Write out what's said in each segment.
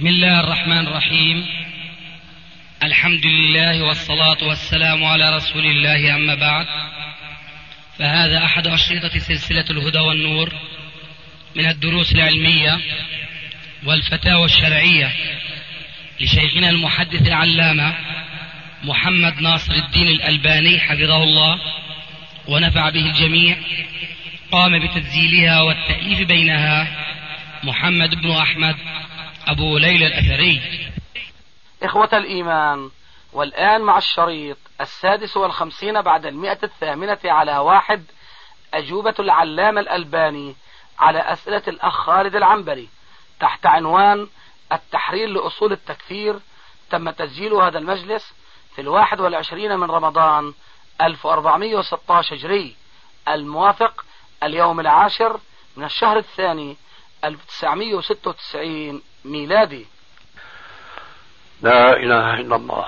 بسم الله الرحمن الرحيم. الحمد لله والصلاة والسلام على رسول الله، أما بعد، فهذا أحد أشرطة سلسلة الهدى والنور من الدروس العلمية والفتاوى الشرعية لشيخنا المحدث العلامة محمد ناصر الدين الألباني حفظه الله ونفع به الجميع. قام بتسجيلها والتأليف بينها محمد بن أحمد أبو ليلى الأثري. إخوة الإيمان، والآن مع الشريط 56 بعد 108 على 1، أجوبة العلامة الألباني على أسئلة الأخ خالد العنبري تحت عنوان التحرير لأصول التكفير. تم تسجيل هذا المجلس في 21 من رمضان 1416 هجري، الموافق اليوم 10 من الشهر الثاني 1996 ميلادي. لا إله إلا الله.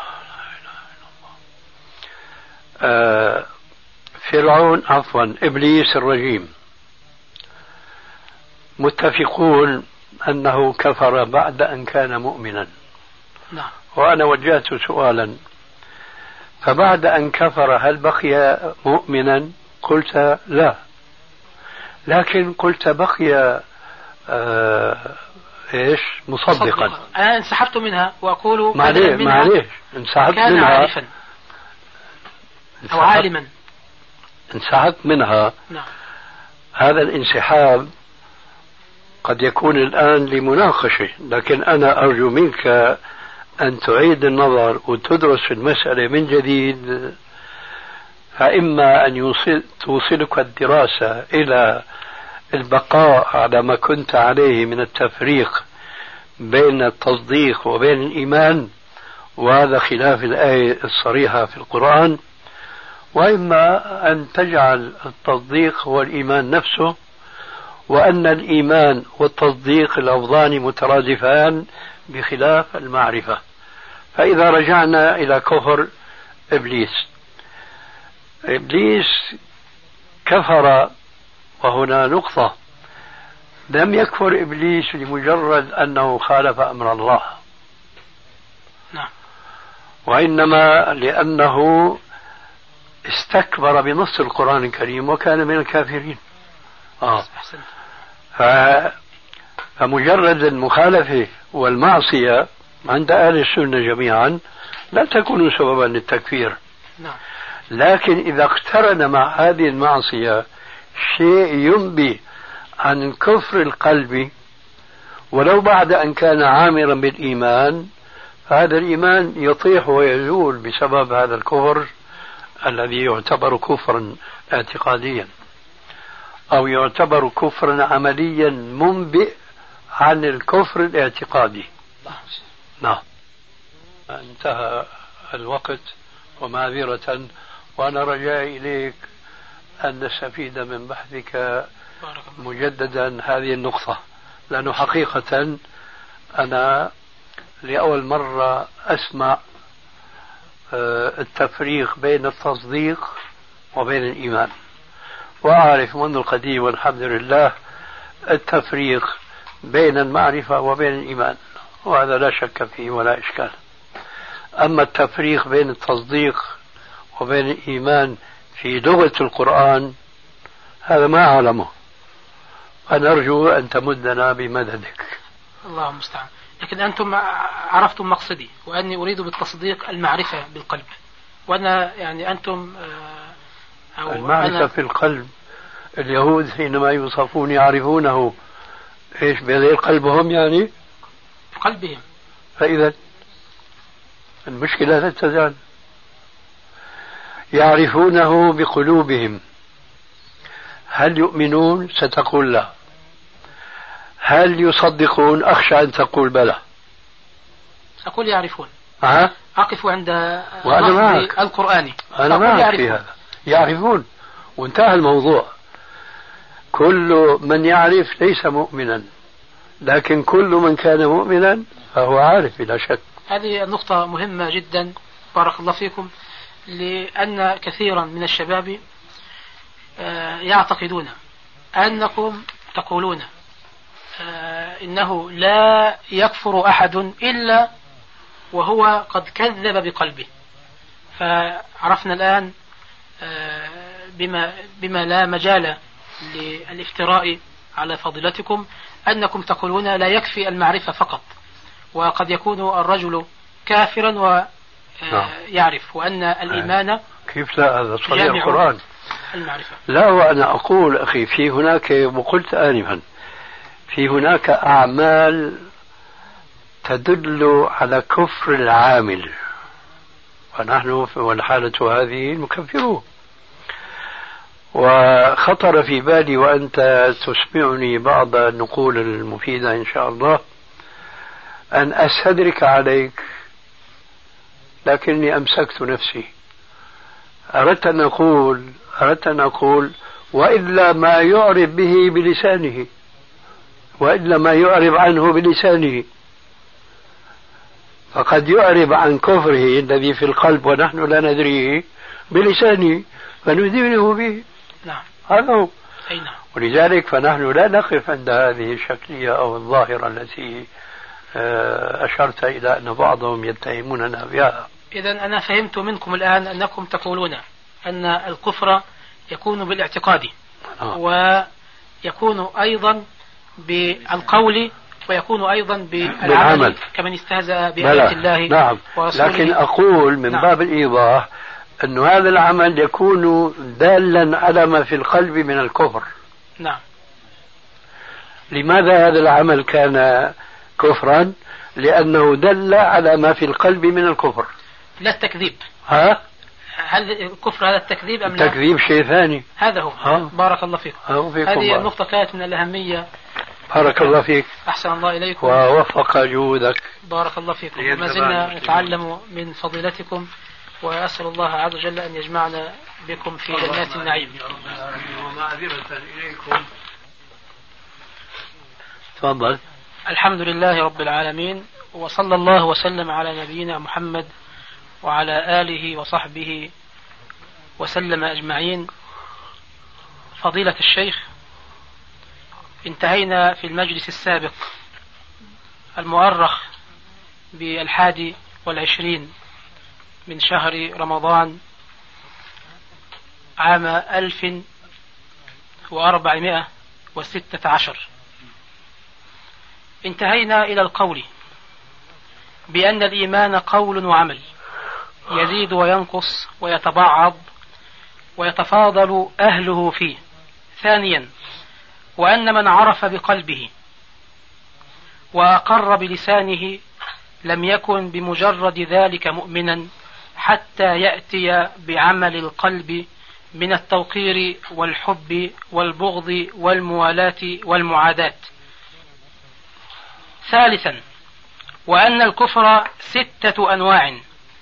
فرعون إبليس الرجيم متفقون أنه كفر بعد أن كان مؤمنا. نعم. وأنا وجهت سؤالا: فبعد أن كفر هل بقي مؤمنا؟ قلت لا، لكن قلت بقي مصدقا. أنا انسحبت منها وأقول معليش انسحبت كان منها عارفا أو عالما. انسحبت منها. نعم. هذا الانسحاب قد يكون الآن لمناقشة، لكن أنا أرجو منك أن تعيد النظر وتدرس المسألة من جديد، فإما أن توصلك الدراسة إلى البقاء على ما كنت عليه من التفريق بين التصديق وبين الإيمان، وهذا خلاف الآية الصريحة في القرآن، وإما أن تجعل التصديق هو الإيمان نفسه، وأن الإيمان والتصديق لفظان مترادفان بخلاف المعرفة. فإذا رجعنا إلى كفر إبليس كفر، وهنا نقطة: لم يكفر إبليس لمجرد أنه خالف أمر الله، نعم، وإنما لأنه استكبر بنص القرآن الكريم وكان من الكافرين. فمجرد المخالفة والمعصية عند أهل السنة جميعا لا تكون سببا للتكفير. نعم. لكن إذا اقترن مع هذه المعصية شيء ينبي عن كفر القلب ولو بعد أن كان عامرا بالإيمان، فهذا الإيمان يطيح ويزول بسبب هذا الكفر الذي يعتبر كفرا اعتقاديا، أو يعتبر كفرا عمليا منبئ عن الكفر الاعتقادي. نعم. انتهى الوقت ومعذرة، وأنا رجائي إليك أن نستفيد من بحثك مجددا هذه النقطة، لأنه حقيقة أنا لأول مرة أسمع التفريق بين التصديق وبين الإيمان، وأعرف منذ القديم والحمد لله التفريق بين المعرفة وبين الإيمان، وهذا لا شك فيه ولا إشكال. أما التفريق بين التصديق وبين الإيمان في لغة القرآن هذا ما أعلمه، فنرجو أن تمدنا بمددك. الله المستعان. لكن أنتم عرفتم مقصدي، وأني أريد بالتصديق المعرفة بالقلب، وأنا يعني أنتم أو المعرفة في القلب. اليهود حينما يوصفون يعرفونه إيش بهذه قلبهم، يعني في قلبهم. فإذا المشكلة لا تزال يعرفونه بقلوبهم. هل يؤمنون؟ ستقول لا. هل يصدقون؟ أخشى أن تقول بلى. أقول يعرفون. أقف عند القرآني. أنا معك في هذا. يعرفون وانتهى الموضوع. كل من يعرف ليس مؤمنا، لكن كل من كان مؤمنا فهو عارف بلا شك. هذه النقطة مهمة جدا، بارك الله فيكم، لأن كثيرا من الشباب يعتقدون أنكم تقولون إنه لا يكفر أحد إلا وهو قد كذب بقلبه. فعرفنا الآن بما لا مجال للافتراء على فضيلتكم أنكم تقولون لا يكفي المعرفة فقط، وقد يكون الرجل كافرا ويعرف وأن الإيمان كيف لا؟ هذا صريح القرآن المعرفة. لا، وأنا أقول أخي في هناك، وقلت آنفا، في هناك أعمال تدل على كفر العامل، ونحن والحالة هذه نكفره. وخطر في بالي وأنت تسمعني بعض النقول المفيدة إن شاء الله أن أستدرك عليك، لكني أمسكت نفسي. أردت أن أقول وإلا ما يعرب به بلسانه، وإلا ما يعرب عنه بلسانه، فقد يعرب عن كفره الذي في القلب ونحن لا ندريه بلسانه فنذينه به. نعم. هذا هو. أي نعم. ولذلك فنحن لا نقف عند هذه الشكلية أو الظاهرة التي أشرت إلى أن بعضهم يتهموننا بها. إذن أنا فهمت منكم الآن أنكم تقولون أن الكفر يكون بالاعتقاد ويكون أيضا بالقول ويكون أيضا بالعمل كمن استهزأ بآيات الله. نعم. لكن أقول من باب الإيضاح أن هذا العمل يكون دالا على ما في القلب من الكفر. نعم. لماذا هذا العمل كان كفرا؟ لأنه دل على ما في القلب من الكفر، لا التكذيب. هل الكفر هذا التكذيب أم لا؟ التكذيب شيء ثاني. هذا هو. بارك الله فيكم. هذه النقطة كانت من الأهمية. بارك الله فيك. أحسن الله إليكم ووفق جهودك. بارك الله فيكم. وما زلنا نتعلم من فضيلتكم، وأسأل الله عز وجل أن يجمعنا بكم في جنات النعيم. ومعذرة إليكم. تفضل. الحمد لله رب العالمين، وصلى الله وسلم على نبينا محمد وعلى آله وصحبه وسلم أجمعين. فضيلة الشيخ، انتهينا في المجلس السابق المؤرخ ب21 من شهر رمضان عام 1416. انتهينا إلى القول بأن الإيمان قول وعمل يزيد وينقص ويتبعض ويتفاضل أهله فيه. ثانيا، وأن من عرف بقلبه وأقر بلسانه لم يكن بمجرد ذلك مؤمنا حتى يأتي بعمل القلب من التوقير والحب والبغض والموالاة والمعاداة. ثالثا، وأن الكفر 6 أنواع: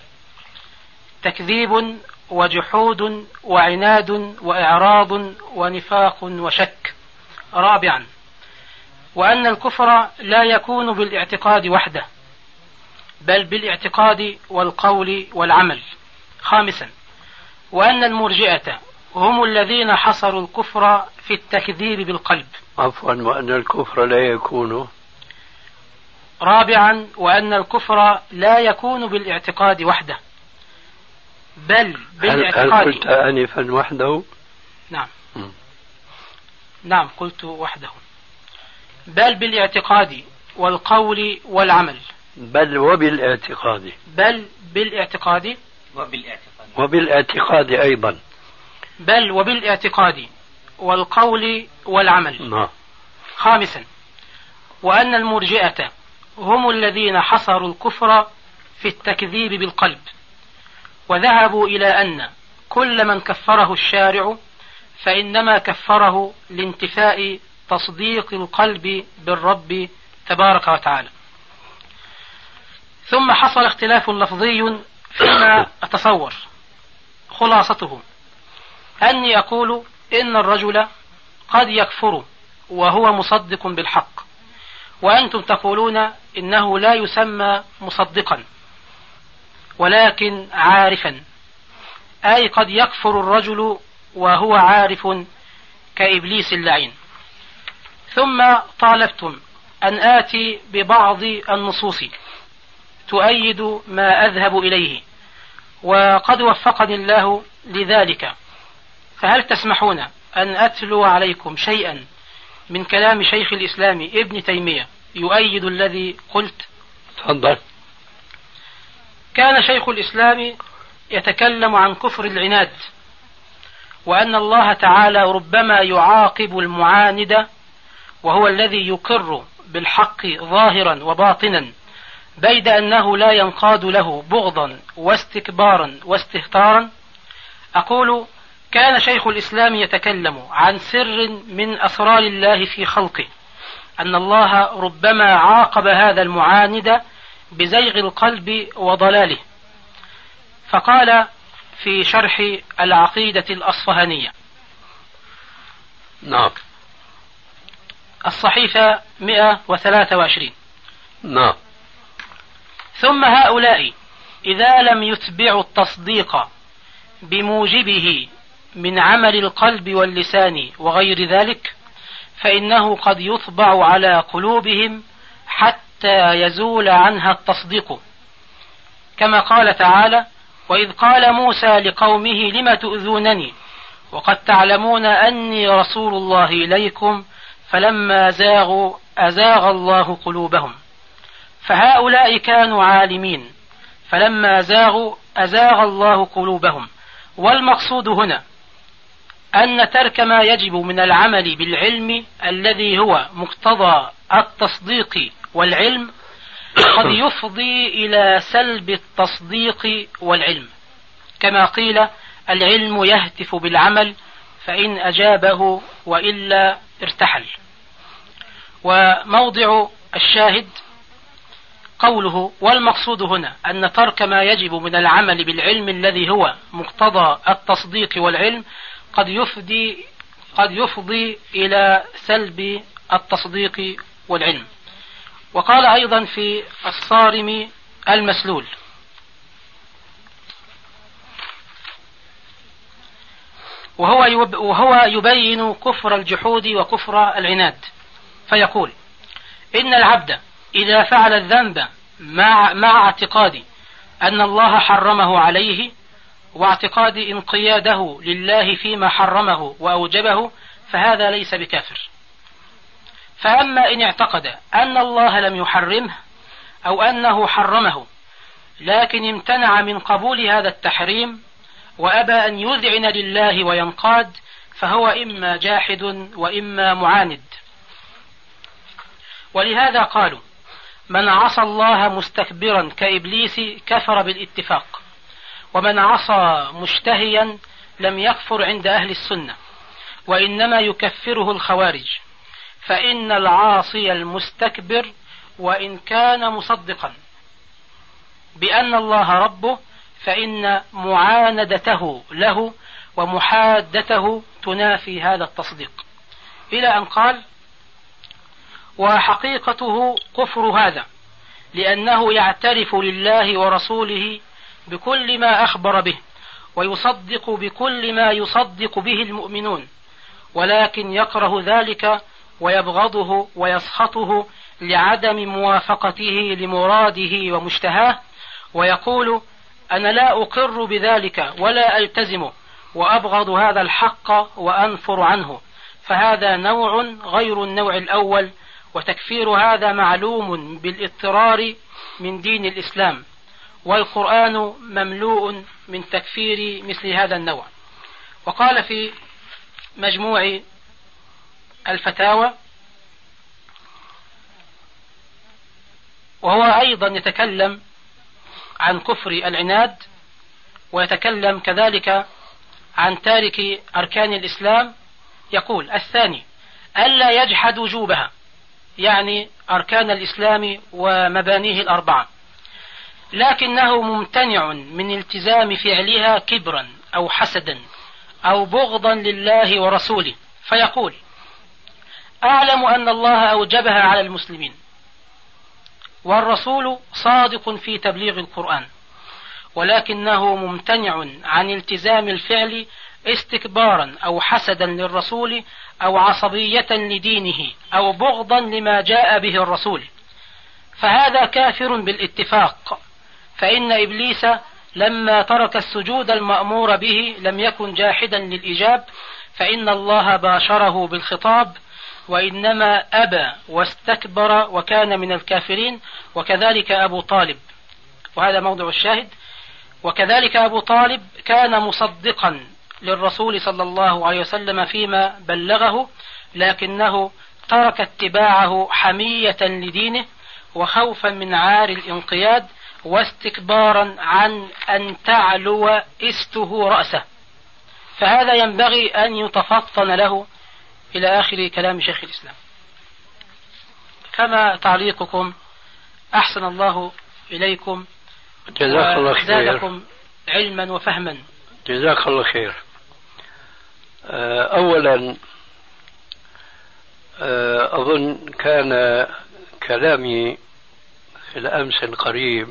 تكذيب وجحود وعناد وإعراض ونفاق وشك. رابعا، وأن الكفر لا يكون بالاعتقاد وحده بل بالاعتقاد والقول والعمل. خامسا، وأن المرجئة هم الذين حصروا الكفر في التكذيب بالقلب. عفوا، وأن الكفر لا يكون. رابعا، وأن الكفر لا يكون بالاعتقاد وحده بل بالاعتقاد. هل قلت آنفا وحده؟ نعم. نعم قلت وحده. بل بالاعتقاد والقول والعمل. بل وبالاعتقاد. بل بالاعتقاد وبالاعتقاد أيضا. بل وبالاعتقاد والقول والعمل. خامسا، وأن المرجئة هم الذين حصروا الكفر في التكذيب بالقلب وذهبوا إلى أن كل من كفره الشارع فإنما كفره لانتفاء تصديق القلب بالرب تبارك وتعالى. ثم حصل اختلاف لفظي فيما أتصور، خلاصته أني أقول إن الرجل قد يكفر وهو مصدق بالحق، وأنتم تقولون إنه لا يسمى مصدقا ولكن عارفا، أي قد يكفر الرجل وهو عارف كإبليس اللعين. ثم طالبتم أن آتي ببعض النصوص تؤيد ما أذهب إليه، وقد وفقني الله لذلك، فهل تسمحون أن أتلو عليكم شيئا من كلام شيخ الإسلام ابن تيمية يؤيد الذي قلت؟ تفضل. كان شيخ الإسلام يتكلم عن كفر العناد، وأن الله تعالى ربما يعاقب المعاند وهو الذي يقر بالحق ظاهرا وباطنا، بيد أنه لا ينقاد له بغضا واستكبارا واستهتارا. أقول كان شيخ الإسلام يتكلم عن سر من أسرار الله في خلقه، أن الله ربما عاقب هذا المعاند بزيغ القلب وضلاله، فقال في شرح العقيدة الأصفهانية، نعم، الصحيفة 123، نعم: ثم هؤلاء إذا لم يتبعوا التصديق بموجبه من عمل القلب واللسان وغير ذلك، فإنه قد يطبع على قلوبهم حتى يزول عنها التصديق، كما قال تعالى: وإذ قال موسى لقومه لم تؤذونني وقد تعلمون أني رسول الله إليكم فلما زاغوا أزاغ الله قلوبهم. فهؤلاء كانوا عالمين، فلما زاغوا أزاغ الله قلوبهم. والمقصود هنا أن ترك ما يجب من العمل بالعلم الذي هو مقتضى التصديق والعلم قد يفضي إلى سلب التصديق والعلم، كما قيل: العلم يهتف بالعمل فإن أجابه وإلا ارتحل. وموضع الشاهد قوله: والمقصود هنا أن ترك ما يجب من العمل بالعلم الذي هو مقتضى التصديق والعلم قد يفضي إلى سلب التصديق والعلم. وقال أيضا في الصارم المسلول: وهو يبين كفر الجحود وكفر العناد، فيقول: إن العبد إذا فعل الذنب مع اعتقاد أن الله حرمه عليه واعتقاد انقياده لله فيما حرمه وأوجبه، فهذا ليس بكافر. فأما إن اعتقد أن الله لم يحرمه أو أنه حرمه لكن امتنع من قبول هذا التحريم وأبى أن يذعن لله وينقاد، فهو إما جاحد وإما معاند. ولهذا قالوا: من عصى الله مستكبرا كإبليس كفر بالاتفاق، ومن عصى مشتهيا لم يكفر عند أهل السنة، وإنما يكفره الخوارج، فإن العاصي المستكبر وإن كان مصدقا بأن الله ربه فإن معاندته له ومحادته تنافي هذا التصديق، إلى أن قال: وحقيقته كفر هذا لأنه يعترف لله ورسوله بكل ما أخبر به ويصدق بكل ما يصدق به المؤمنون، ولكن يكره ذلك ويبغضه ويسخطه لعدم موافقته لمراده ومشتهاه، ويقول: أنا لا أقر بذلك ولا ألتزمه وأبغض هذا الحق وأنفر عنه. فهذا نوع غير النوع الأول، وتكفير هذا معلوم بالاضطرار من دين الإسلام، والقرآن مملوء من تكفير مثل هذا النوع. وقال في مجموع الفتاوى، وهو أيضا يتكلم عن كفر العناد، ويتكلم كذلك عن تارك أركان الإسلام، يقول: الثاني ألا يجحد وجوبها، يعني أركان الإسلام ومبانيه الأربعة، لكنه ممتنع من التزام فعلها كبرا أو حسدا أو بغضا لله ورسوله، فيقول: أعلم أن الله أوجبها على المسلمين والرسول صادق في تبليغ القرآن، ولكنه ممتنع عن التزام الفعل استكبارا أو حسدا للرسول أو عصبية لدينه أو بغضا لما جاء به الرسول، فهذا كافر بالاتفاق. فإن إبليس لما ترك السجود المأمور به لم يكن جاحدا للإجاب، فإن الله باشره بالخطاب، وإنما أبى واستكبر وكان من الكافرين. وكذلك أبو طالب، وهذا موضع الشاهد، وكذلك أبو طالب كان مصدقا للرسول صلى الله عليه وسلم فيما بلغه، لكنه ترك اتباعه حمية لدينه وخوفا من عار الانقياد واستكبارا عن أن تعلو استه رأسه، فهذا ينبغي أن يتفطن له. إلى آخر كلام شيخ الإسلام. كما تعليقكم، أحسن الله إليكم وزادكم علما وفهما. جزاك الله خير. أولا أظن كان كلامي في الأمس القريب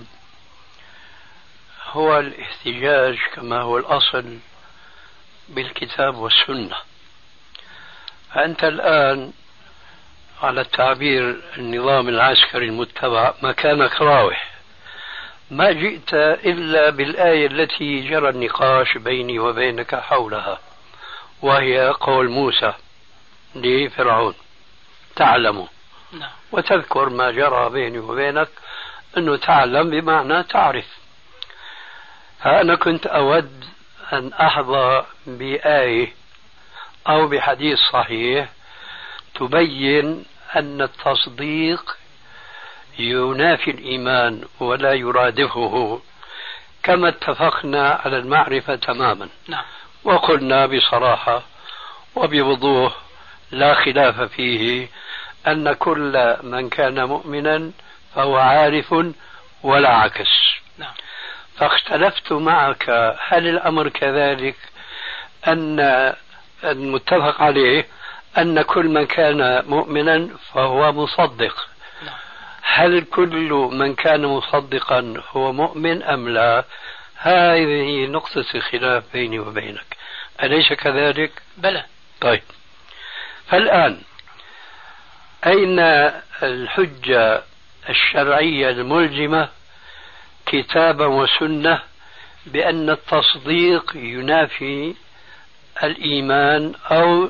هو الاحتجاج كما هو الأصل بالكتاب والسنة. أنت الآن على التعبير النظام العسكري المتبع مكانك راوح، ما جئت إلا بالآية التي جرى النقاش بيني وبينك حولها، وهي قول موسى لفرعون تعلم، وتذكر ما جرى بيني وبينك، أنه تعلم بمعنى تعرف. فأنا كنت أود أن أحظى بآية أو بحديث صحيح تبين أن التصديق ينافي الإيمان ولا يرادفه، كما اتفقنا على المعرفة تماما. وقلنا بصراحة وبوضوح لا خلاف فيه أن كل من كان مؤمنا فهو عارف ولا عكس. فاختلفت معك، هل الأمر كذلك أن المتفق عليه أن كل من كان مؤمنا فهو مصدق؟ هل كل من كان مصدقا هو مؤمن أم لا؟ هذه نقطة الخلاف بيني وبينك، أليس كذلك؟ بلى. طيب، فالآن أين الحجة الشرعية الملزمة كتابا وسنة بأن التصديق ينافي الإيمان أو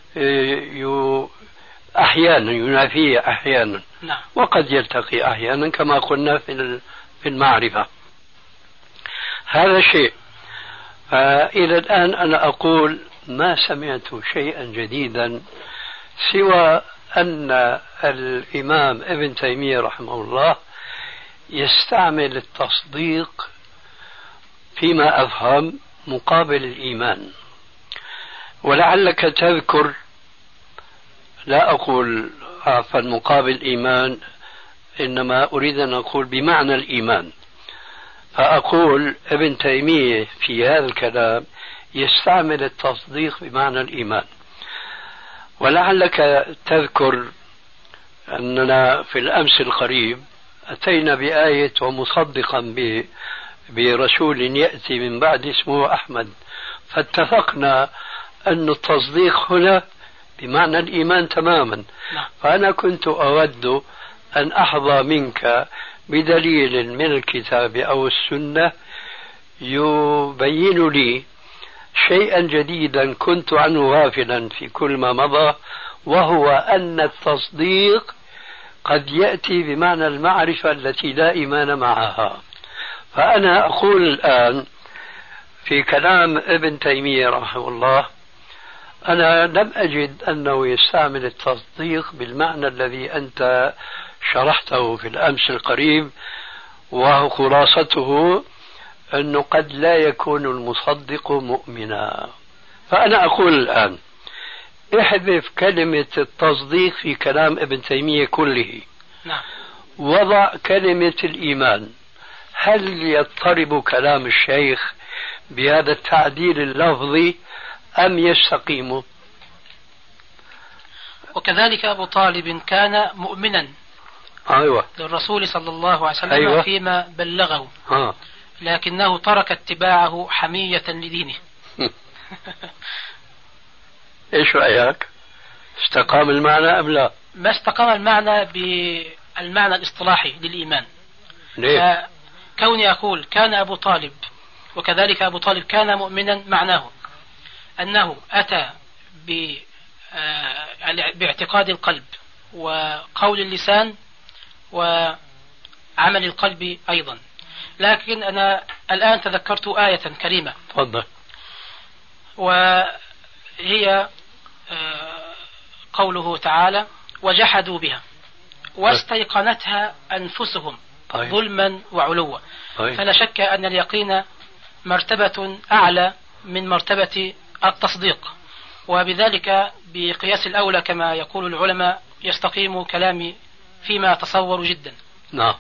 أحيانا ينافيه أحيانا، وقد يلتقي أحيانا كما قلنا في المعرفة؟ هذا شيء. فإلى الآن أنا أقول ما سمعت شيئا جديدا سوى أن الإمام ابن تيمية رحمه الله يستعمل التصديق فيما أفهم مقابل الإيمان. ولعلك تذكر، لا أقول عفوا مقابل الإيمان، إنما أريد أن أقول بمعنى الإيمان. فأقول ابن تيمية في هذا الكلام يستعمل التصديق بمعنى الإيمان. ولعلك تذكر أننا في الأمس القريب أتينا بآية ومصدقا برسول يأتي من بعد اسمه أحمد، فاتفقنا أن التصديق هنا بمعنى الإيمان تماما. فأنا كنت أود أن أحظى منك بدليل من الكتاب أو السنة يبين لي شيئا جديدا كنت عنه غافلا في كل ما مضى، وهو أن التصديق قد يأتي بمعنى المعرفة التي لا إيمان معها. فأنا أقول الآن في كلام ابن تيمية رحمه الله أنا لم أجد أنه يستعمل التصديق بالمعنى الذي أنت شرحته في الأمس القريب، وهو خلاصته أنه قد لا يكون المصدق مؤمنا. فأنا أقول الآن احذف كلمة التصديق في كلام ابن تيمية كله، وضع كلمة الإيمان. هل يضطرب كلام الشيخ بهذا التعديل اللفظي أم يستقيم؟ وكذلك أبو طالب كان مؤمنا للرسول صلى الله عليه وسلم فيما بلغه، لكنه ترك اتباعه حمية لدينه. إيش رأيك؟ استقام المعنى أم لا؟ ما استقام المعنى بالمعنى الاصطلاحي للإيمان. ليه؟ كوني أقول كان أبو طالب وكذلك أبو طالب كان مؤمنا، معناه أنه أتى باعتقاد القلب وقول اللسان وعمل القلب أيضا. لكن أنا الآن تذكرت آية كريمة، تفضل. وهي قوله تعالى: وجحدوا بها واستيقنتها أنفسهم ظلما وعلوا. فلا شك أن اليقين مرتبة أعلى من مرتبة التصديق، وبذلك بقياس الأولى كما يقول العلماء يستقيم كلامي فيما أتصور جدا. نعم.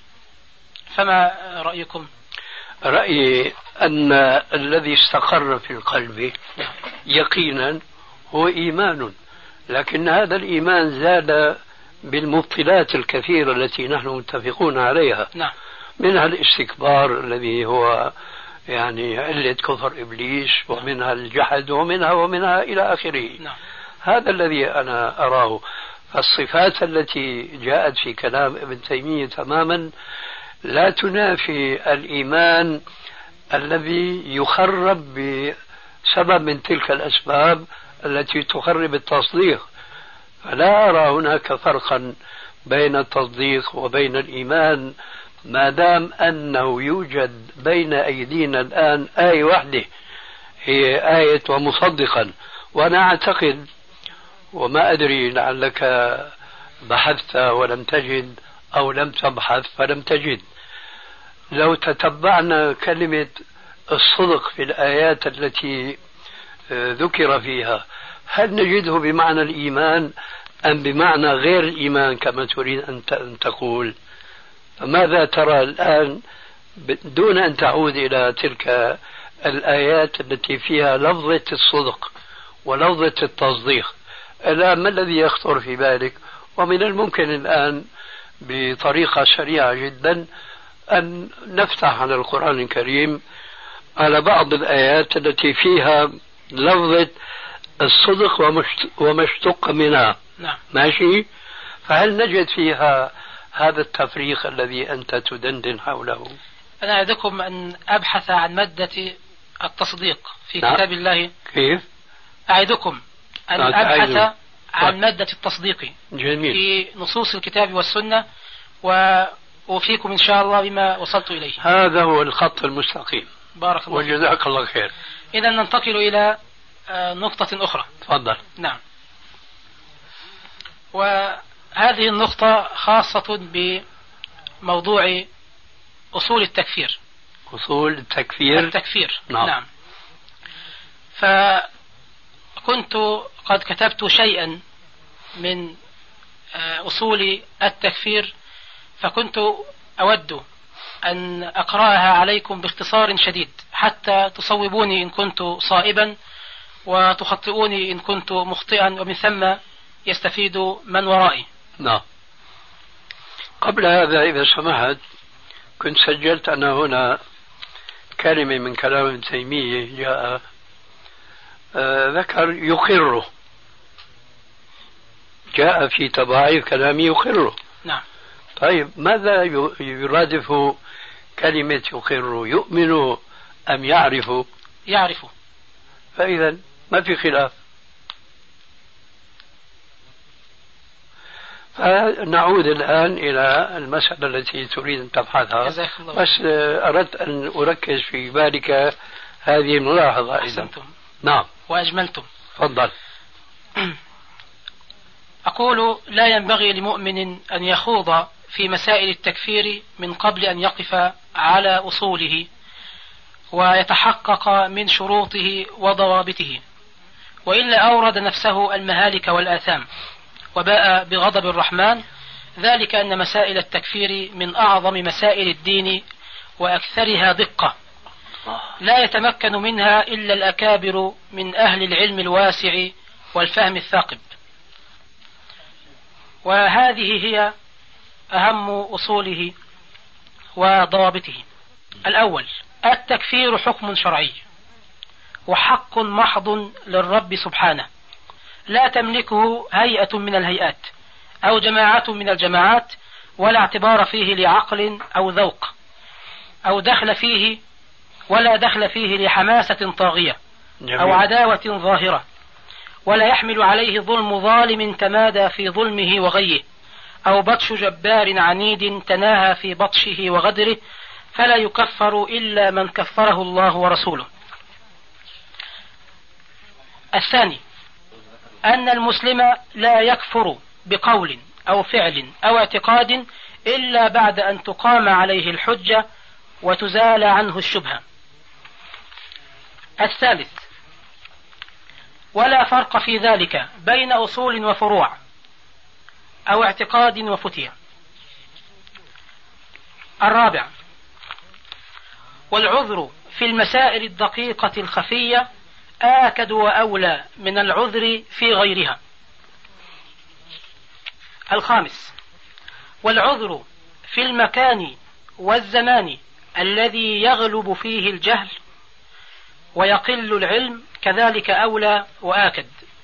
فما رأيكم؟ رأيي أن الذي استقر في القلب يقينا هو إيمان، لكن هذا الإيمان زاد بالمبطلات الكثيرة التي نحن متفقون عليها. نعم. منها الاستكبار الذي هو يعني علة كفر إبليس، ومنها الجحد ومنها إلى آخره. نعم. هذا الذي أنا أراه. الصفات التي جاءت في كلام ابن تيمية تماما لا تنافي الإيمان الذي يخرب بسبب من تلك الأسباب التي تخرب التصديق. فلا أرى هناك فرقا بين التصديق وبين الإيمان، ما دام أنه يوجد بين أيدينا الآن آية واحدة هي آية ومصدقا. وأنا أعتقد، وما أدري لعلك بحثت ولم تجد أو لم تبحث فلم تجد، لو تتبعنا كلمة الصدق في الآيات التي ذكر فيها، هل نجده بمعنى الإيمان أم بمعنى غير الإيمان كما تريد أن تقول؟ فماذا ترى الآن دون أن تعود إلى تلك الآيات التي فيها لفظة الصدق ولفظة التصديق؟ الآن ما الذي يخطر في بالك؟ ومن الممكن الآن بطريقة سريعة جدا أن نفتح على القرآن الكريم على بعض الآيات التي فيها لفظة الصدق وما اشتق منها. نعم. ماشي؟ فهل نجد فيها هذا التفريق الذي أنت تدندن حوله؟ أنا أعدكم أن أبحث عن مادة التصديق في نعم. كتاب الله. كيف؟ أعدكم أن أبحث عن مادة التصديق. جميل. في نصوص الكتاب والسنة، وأوفيكم إن شاء الله بما وصلت إليه. هذا هو الخط المستقيم. بارك الله. وجزاك الله خير. إذا ننتقل إلى نقطة أخرى. تفضل. نعم. وهذه النقطة خاصة بموضوع أصول التكفير. أصول التكفير. نعم. فكنت قد كتبت شيئا من أصول التكفير، فكنت أود أن أقرأها عليكم باختصار شديد حتى تصوبوني إن كنت صائبا وتخطئوني إن كنت مخطئا، ومن ثم يستفيد من ورائي. نعم. قبل هذا إذا سمحت كنت سجلت أنا هنا كلمة من كلام ابن تيمية جاء ذكر يقره، جاء في تضاعيف كلامي يقره. نعم. طيب ماذا يرادف كلمة يقر؟ يؤمن أم يعرف؟ يعرف. فإذا ما في خلاف. فنعود الآن إلى المسألة التي تريد أن تبحثها. بس أردت أن أركز في بالك هذه الملاحظة. أحسنتم. نعم. وأجملتم. تفضل. أقول لا ينبغي لمؤمن أن يخوض في مسائل التكفير من قبل أن يقف على أصوله ويتحقق من شروطه وضوابطه، وإلا أورد نفسه المهالك والآثام وباء بغضب الرحمن. ذلك أن مسائل التكفير من أعظم مسائل الدين وأكثرها دقة، لا يتمكن منها إلا الأكابر من أهل العلم الواسع والفهم الثاقب. وهذه هي أهم أصوله وضوابطه. الأول: التكفير حكم شرعي، وحق محض للرب سبحانه، لا تملكه هيئة من الهيئات أو جماعة من الجماعات، ولا اعتبار فيه لعقل أو ذوق أو دخل فيه، ولا دخل فيه لحماسة طاغية أو عداوة ظاهرة، ولا يحمل عليه ظلم ظالم تمادى في ظلمه وغيه، أو بطش جبار عنيد تناهى في بطشه وغدره، فلا يكفر إلا من كفره الله ورسوله. الثاني أن المسلم لا يكفر بقول أو فعل أو اعتقاد إلا بعد أن تقام عليه الحجة وتزال عنه الشبهة. الثالث ولا فرق في ذلك بين أصول وفروع أو اعتقاد وفتية. الرابع والعذر في المسائل الدقيقة الخفية آكد وأولى من العذر في غيرها. الخامس والعذر في المكان والزمان الذي يغلب فيه الجهل ويقل العلم كذلك أولى وآكد.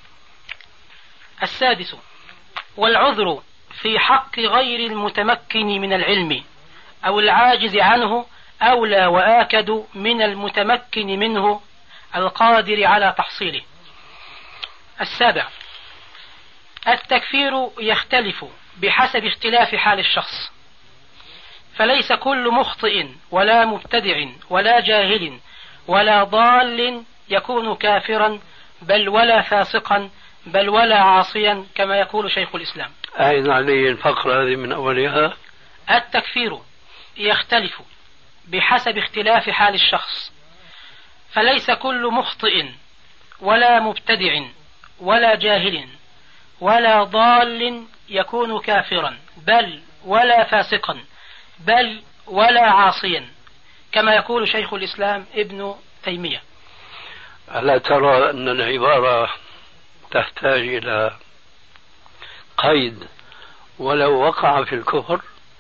السادس والعذر في حق غير المتمكن من العلم أو العاجز عنه أولى وآكد من المتمكن منه القادر على تحصيله. السابع التكفير يختلف بحسب اختلاف حال الشخص، فليس كل مخطئ ولا مبتدع ولا جاهل ولا ضال يكون كافرا، بل ولا فاسقا، بل ولا عاصيا، كما يقول شيخ الإسلام. أين عليه الفقرة هذه من أولها؟ التكفير يختلف بحسب اختلاف حال الشخص، فليس كل مخطئ ولا مبتدع ولا جاهل ولا ضال يكون كافرا، بل ولا فاسقا، بل ولا عاصيا، كما يقول شيخ الإسلام ابن تيمية. ألا ترى أن العبارة تحتاج إلى قيد ولو وقع في الكفر؟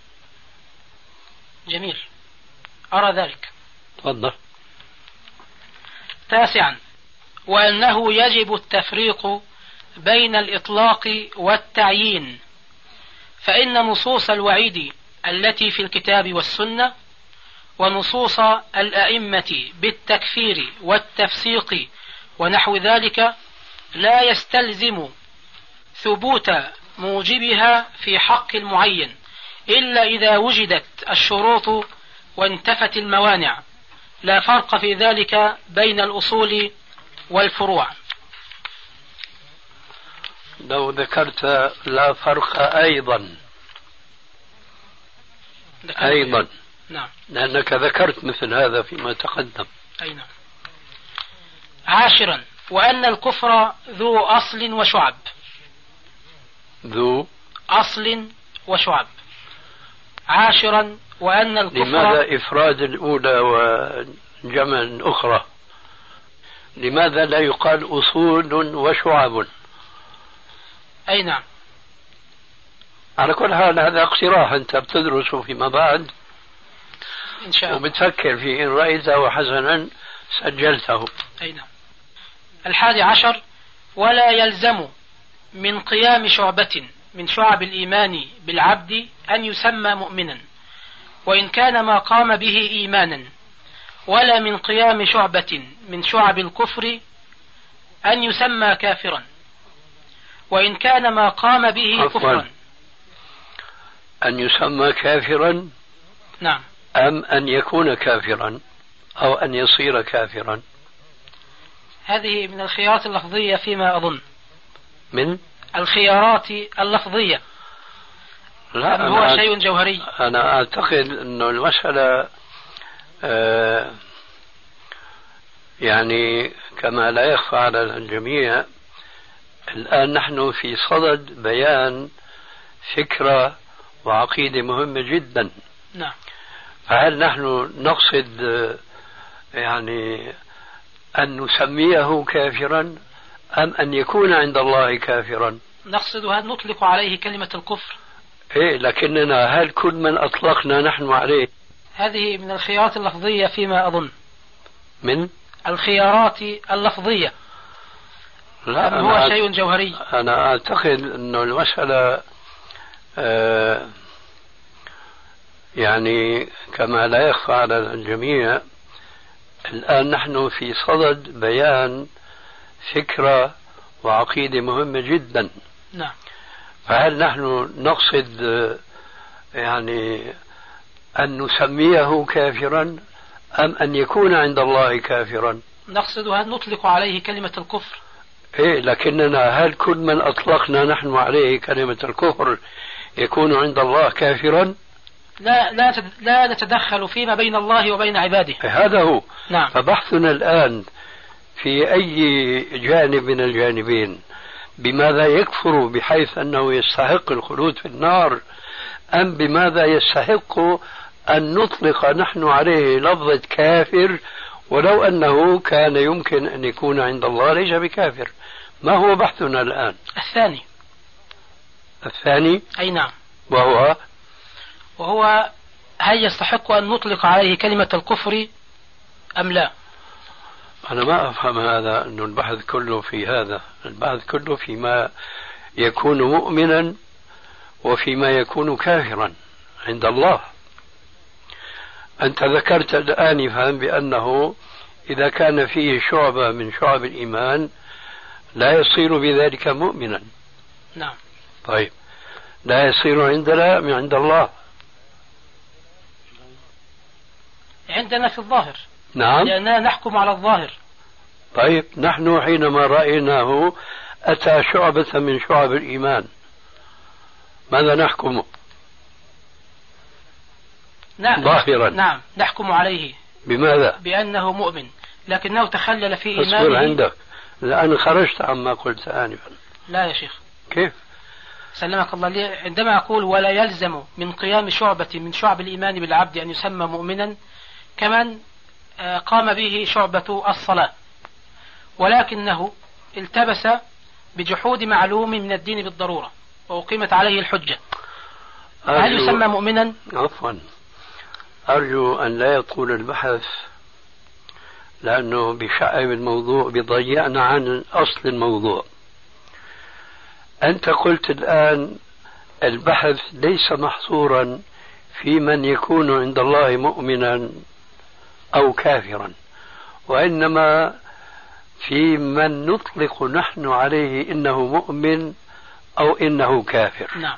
جميل، أرى ذلك. تفضل. تاسعا وأنه يجب التفريق بين الإطلاق والتعيين، فإن نصوص الوعيد التي في الكتاب والسنة ونصوص الأئمة بالتكفير والتفسيق ونحو ذلك لا يستلزم ثبوت موجبها في حق المعين إلا إذا وجدت الشروط وانتفت الموانع، لا فرق في ذلك بين الأصول والفروع. لو ذكرت لا فرق أيضا نعم، لأنك ذكرت مثل هذا فيما تقدم. أي نعم. عاشرا وأن الكفر ذو أصل وشعب. ذو أصل وشعب. عاشرا وأن الكفر. لماذا إفراد الأولى وجمع الأخرى؟ لماذا لا يقال أصول وشعب؟ أي نعم. على كل حال هذا اقتراح أنت بتدرسه فيما بعد إن شاء الله وبتفكر فيه، إن رأيته حسنا سجلته. أي نعم. 11 ولا يلزم من قيام شعبة من شعب الإيمان بالعبد أن يسمى مؤمنا وإن كان ما قام به إيمانا، ولا من قيام شعبة من شعب الكفر أن يسمى كافرا وإن كان ما قام به كفرا. أن يسمى كافرا؟ نعم. أم أن يكون كافرا أو أن يصير كافرا؟ هذه من الخيارات اللفظية فيما أظن. من الخيارات اللفظية. لا، هو شيء جوهري. أنا أعتقد أنه المسألة يعني كما لا يخفى على الجميع، الآن نحن في صدد بيان فكرة وعقيدة مهمة جدا. نعم. فهل نحن نقصد يعني أن نسميه كافرا أم أن يكون عند الله كافرا؟ نقصد أن نطلق عليه كلمة الكفر. إيه، لكننا هل كل من أطلقنا نحن عليه؟ هذه من الخيارات اللفظية فيما أظن. من الخيارات اللفظية لا، أم هو شيء جوهري؟ أنا أعتقد أنه المسألة يعني كما لا يخفى على الجميع، الآن نحن في صدد بيان فكرة وعقيدة مهمة جدا. نعم. فهل نحن نقصد يعني أن نسميه كافرا أم أن يكون عند الله كافرا؟ نقصد أن نطلق عليه كلمة الكفر. إيه، لكننا هل كل من أطلقنا نحن عليه كلمة الكفر يكون عند الله كافرا؟ لا نتدخل فيما بين الله وبين عباده. هذا هو. نعم. فبحثنا الآن في أي جانب من الجانبين، بماذا يكفر بحيث أنه يستحق الخلود في النار، أم بماذا يستحق أن نطلق نحن عليه لفظة كافر ولو أنه كان يمكن أن يكون عند الله ليس بكافر؟ ما هو بحثنا الآن؟ الثاني. أي نعم. وهو هل يستحق أن نطلق عليه كلمة الكفر أم لا؟ أنا ما أفهم هذا، أنه البحث كله في هذا، البحث كله فيما يكون مؤمنا وفيما يكون كافرا عند الله. أنت ذكرت آنفا بأنه إذا كان فيه شعبة من شعب الإيمان لا يصير بذلك مؤمنا. نعم. طيب، لا يصير عندنا من عند الله؟ عندنا في الظاهر. نعم، لأننا نحكم على الظاهر. طيب، نحن حينما رأيناه أتى شعبة من شعب الإيمان ماذا نحكم؟ ظاهرا. نعم، نحكم عليه. بماذا؟ بأنه مؤمن، لكنه تخلل في إيمانه. أصبر عندك، لأن خرجت عما قلت آنفا. لا يا شيخ. كيف؟ سلمك الله. عندما أقول ولا يلزم من قيام شعبة من شعب الإيمان بالعبد أن يسمى مؤمنا كمن قام به شعبة الصلاة، ولكنه التبس بجحود معلوم من الدين بالضرورة وأقيمت عليه الحجة، هل يسمى مؤمنا؟ عفوا، أرجو أن لا يطول البحث لأنه بشعب الموضوع بيضيعنا عن أصل الموضوع. أنت قلت الآن البحث ليس محصورا في من يكون عند الله مؤمنا أو كافرا، وإنما في من نطلق نحن عليه إنه مؤمن أو إنه كافر. نعم.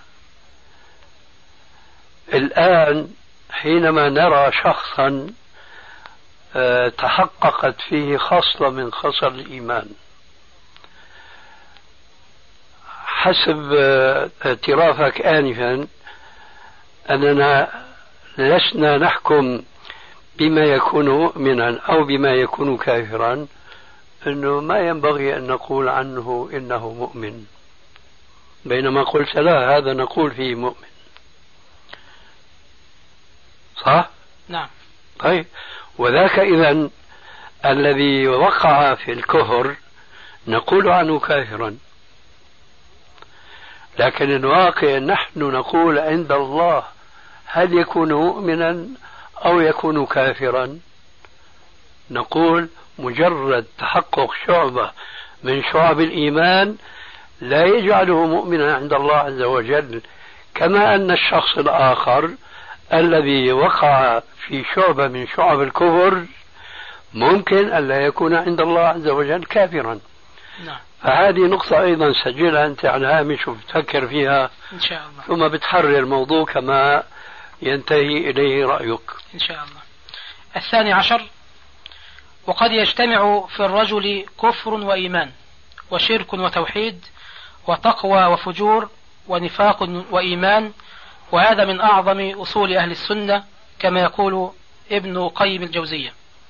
الآن حينما نرى شخصا تحققت فيه خصلة من خصال الإيمان حسب اعترافك آنفا أننا لسنا نحكم بما يكون مؤمنا أو بما يكون كافرا، أنه ما ينبغي أن نقول عنه إنه مؤمن، بينما قلت لا، هذا نقول فيه مؤمن. صح؟ نعم. طيب، وذاك إذن الذي وقع في الكفر نقول عنه كافرا، لكن الواقع نحن نقول عند الله هل يكون مؤمنا أو يكون كافرا؟ نقول مجرد تحقق شعبة من شعب الإيمان لا يجعله مؤمنا عند الله عز وجل، كما أن الشخص الآخر الذي وقع في شعبة من شعب الكفر ممكن أن لا يكون عند الله عز وجل كافرا. نعم. فهذه نقطة أيضا سجلها أنت على الهامش وبتفكر فيها إن شاء الله، ثم بتحرر الموضوع كما ينتهي إليه رأيك إن شاء الله. 12، وقد يجتمع في الرجل كفر وإيمان وشرك وتوحيد وتقوى وفجور ونفاق وإيمان، وهذا من أعظم أصول أهل السنة كما يقول ابن قيم الجوزية،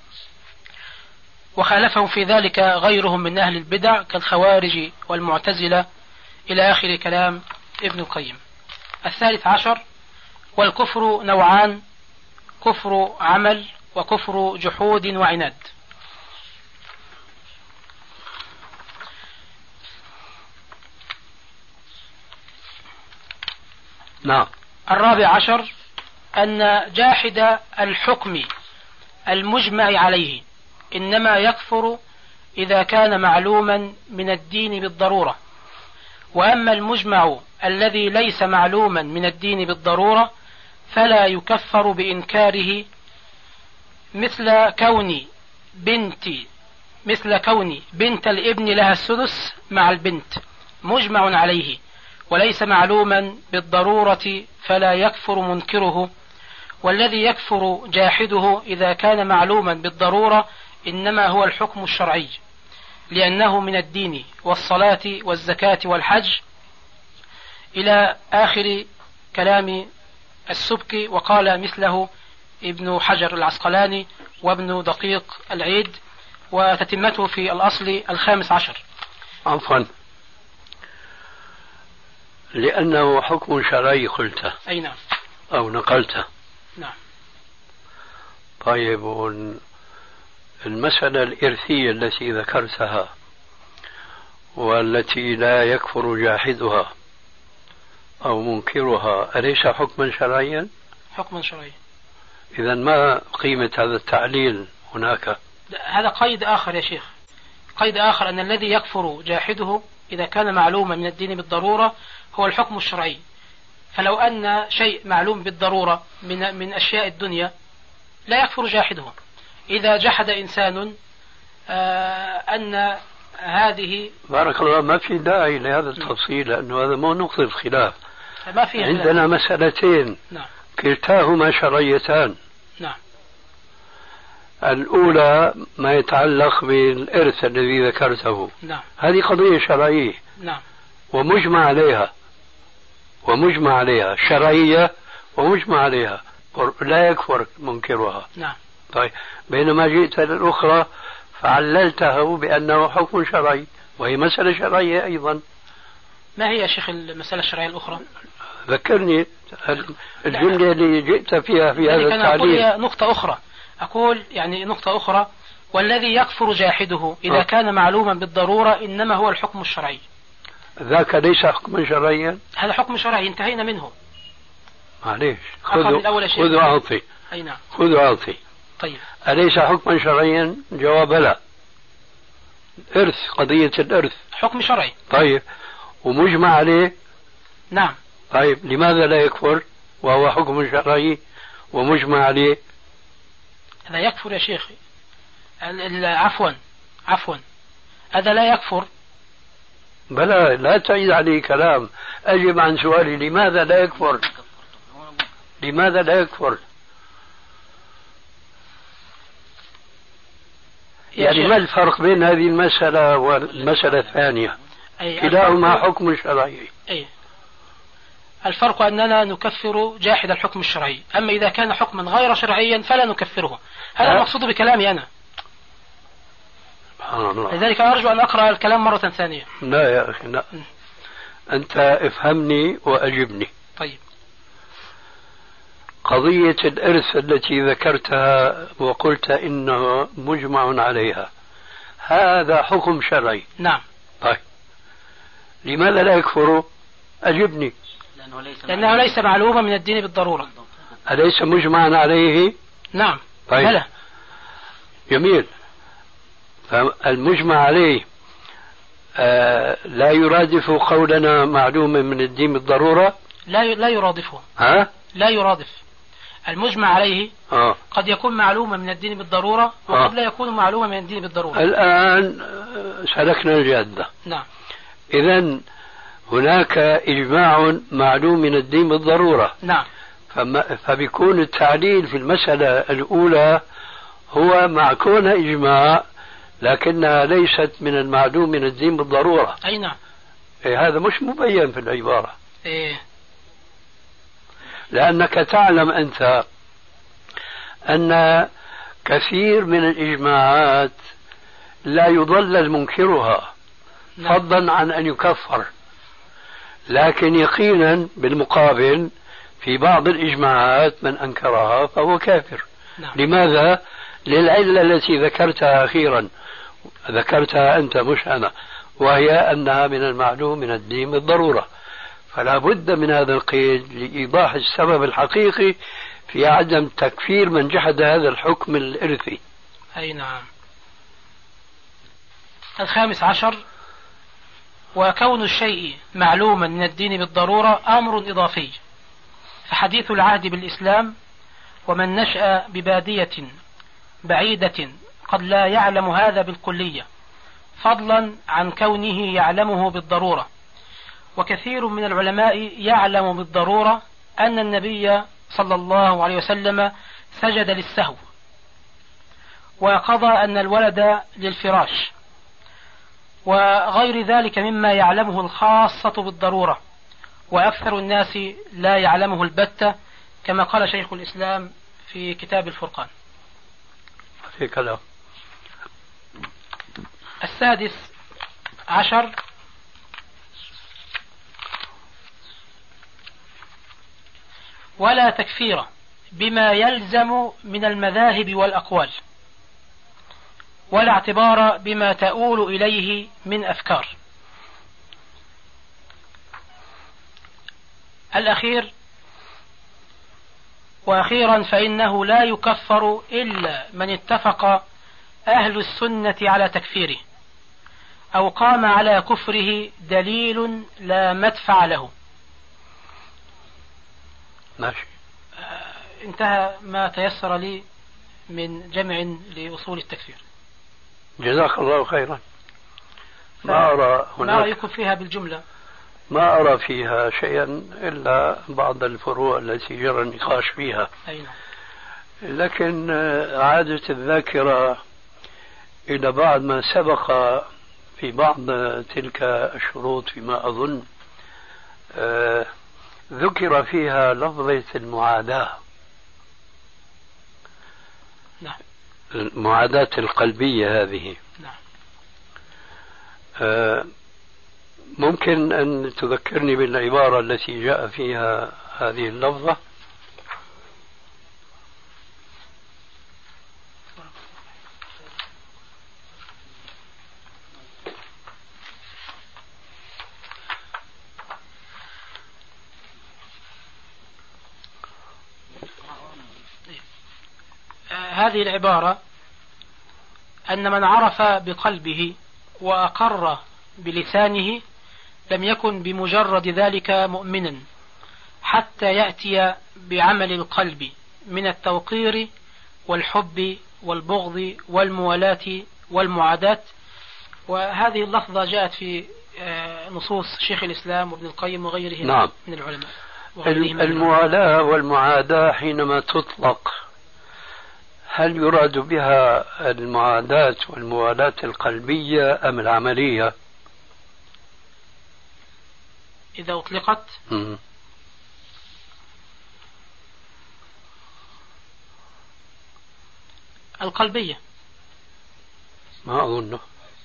وخالفهم في ذلك غيرهم من أهل البدع كالخوارج والمعتزلة إلى آخر كلام ابن القيم. 13، والكفر نوعان: كفر عمل وكفر جحود وعناد. نعم. 14، أن جاحد الحكم المجمع عليه إنما يكفر إذا كان معلوما من الدين بالضرورة. وأما المجمع الذي ليس معلوما من الدين بالضرورة فلا يكفر بإنكاره، مثل كون بنت الابن لها السدس مع البنت، مجمع عليه وليس معلوما بالضرورة فلا يكفر منكره. والذي يكفر جاحده إذا كان معلوما بالضرورة إنما هو الحكم الشرعي، لأنه من الدين والصلاة والزكاة والحج إلى آخر كلام السبكي. وقال مثله ابن حجر العسقلاني وابن دقيق العيد، وتتمته في الأصل 15. عفوا، لأنه حكم شرعي قلته. أي نعم. أو نقلته. نعم. طيب، المسألة الإرثية التي ذكرتها والتي لا يكفر جاحدها أو منكرها أليس حكما شرعيا؟ حكما شرعيا. إذا ما قيمة هذا التعليل هناك؟ هذا قيد آخر يا شيخ، قيد آخر أن الذي يكفر جاحده إذا كان معلوما من الدين بالضرورة هو الحكم الشرعي. فلو أن شيء معلوم بالضرورة من أشياء الدنيا لا يكفر جاحده. إذا جحد إنسان أن هذه، بارك الله، ما في داعي لهذا التفصيل لأنه هذا مو نقطة الخلاف. ما في عندنا مسألتين. نعم. كلتاهما شرعيتان. نعم. الأولى ما يتعلق بالإرث الذي ذكرته. نعم. هذه قضية شرعية. نعم. ومجمع عليها شرعية ومجمع عليها، لا يكفر منكرها. نعم. طيب، بينما جئت للأخرى فعللته بأنه حكم شرعي وهي مسألة شرعية أيضا. ما هي يا شيخ المسألة الشرعية الأخرى؟ ذكرني الجملة اللي جئت فيها في هذا التعليل. أقول نقطة أخرى، أقول يعني نقطة أخرى: والذي يكفر جاحده إذا كان معلوما بالضرورة إنما هو الحكم الشرعي. ذاك ليس حكما شرعيا؟ هذا حكم شرعي انتهينا منه. معليش، خذوا أعطي. أي نعم. خذوا أعطي. طيب، أليس حكما شرعيا؟ جواب لا. إرث، قضية الإرث حكم شرعي. طيب، ومجمع عليه. نعم. طيب، لماذا لا يكفر وهو حكم شرعي ومجمع عليه؟ هذا يكفر يا شيخ. عفوا، هذا لا يكفر. بلى، لا تعيد عليه كلام. أجب عن سؤالي: لماذا لا يكفر؟ لماذا لا يكفر؟ يعني ما الفرق بين هذه المسألة والمسألة الثانية؟ كلاهما حكم شرعي. الفرق أننا نكفر جاحد الحكم الشرعي، أما إذا كان حكما غير شرعيا فلا نكفره. هذا المقصود بكلامي أنا. لذلك أرجو أن أقرأ الكلام مرة ثانية. لا يا أخي، لا. أنت افهمني وأجبني. طيب. قضية الإرث التي ذكرتها وقلت إنه مجمع عليها، هذا حكم شرعي. نعم. طيب، لماذا لا يكفر؟ أجبني. لأنه ليس معلوما من الدين بالضرورة. أليس مجمعا عليه؟ نعم. طيب. بلى. جميل. فالمجمع عليه لا يرادف قولنا معلوم من الدين بالضرورة؟ لا يرادفه. لا يرادف. المجمع عليه قد يكون معلوما من الدين بالضرورة وقد لا يكون معلوما من الدين بالضرورة. الآن سلكنا الجادة. نعم. إذن هناك إجماع معلوم من الدين بالضرورة. نعم. فبيكون التعليل في المسألة الأولى هو مع كون إجماع لكنها ليست من المعلوم من الدين بالضرورة. أي نعم. هذا مش مبين في العبارة. لأنك تعلم أنت أن كثير من الإجماعات لا يضلل منكرها فضلا عن أن يكفر، لكن يقينا بالمقابل في بعض الإجماعات من أنكرها فهو كافر. لماذا؟ للعلة التي ذكرتها أخيرا، ذكرتها أنت مش أنا، وهي أنها من المعلوم من الدين بالضرورة. فلا بد من هذا القيد لإيضاح السبب الحقيقي في عدم تكفير من جحد هذا الحكم الإرثي. أي نعم. الخامس عشر: وكون الشيء معلوما من الدين بالضرورة أمر إضافي، فحديث العهد بالإسلام ومن نشأ ببادية بعيدة قد لا يعلم هذا بالكلية، فضلا عن كونه يعلمه بالضرورة. وكثير من العلماء يعلم بالضرورة أن النبي صلى الله عليه وسلم سجد للسهو، وقضى أن الولد للفراش، وغير ذلك مما يعلمه الخاصة بالضرورة، وأكثر الناس لا يعلمه البتة، كما قال شيخ الإسلام في كتاب الفرقان. في كلام. السادس عشر: ولا تكفير بما يلزم من المذاهب والأقوال، ولا اعتبار بما تؤول إليه من أفكار. الأخير: وأخيرا فإنه لا يكفر إلا من اتفق أهل السنة على تكفيره أو قام على كفره دليل لا مدفع له. ماشي. انتهى ما تيسر لي من جمع لأصول التكفير. جزاك الله خيرا. ما أرى ما رأيكم فيها بالجملة؟ ما أرى فيها شيئا إلا بعض الفروع التي جرى النقاش فيها. أين. لكن عادة الذاكرة إلى بعض ما سبق في بعض تلك الشروط فيما أظن ذكر فيها لفظة المعاداة. نعم. المعاداة القلبية هذه. نعم. ممكن أن تذكرني بالعبارة التي جاء فيها هذه اللفظة؟ هذه العبارة: أن من عرف بقلبه وأقر بلسانه لم يكن بمجرد ذلك مؤمنا حتى يأتي بعمل القلب من التوقير والحب والبغض والموالاة والمعاداة. وهذه اللفظة جاءت في نصوص شيخ الإسلام وابن القيم وغيره. نعم. من العلماء. الموالاة والمعاداة حينما تطلق هل يراد بها المعاداة والموالاة القلبية أم العملية؟ إذا أطلقت القلبية. ما أظنه.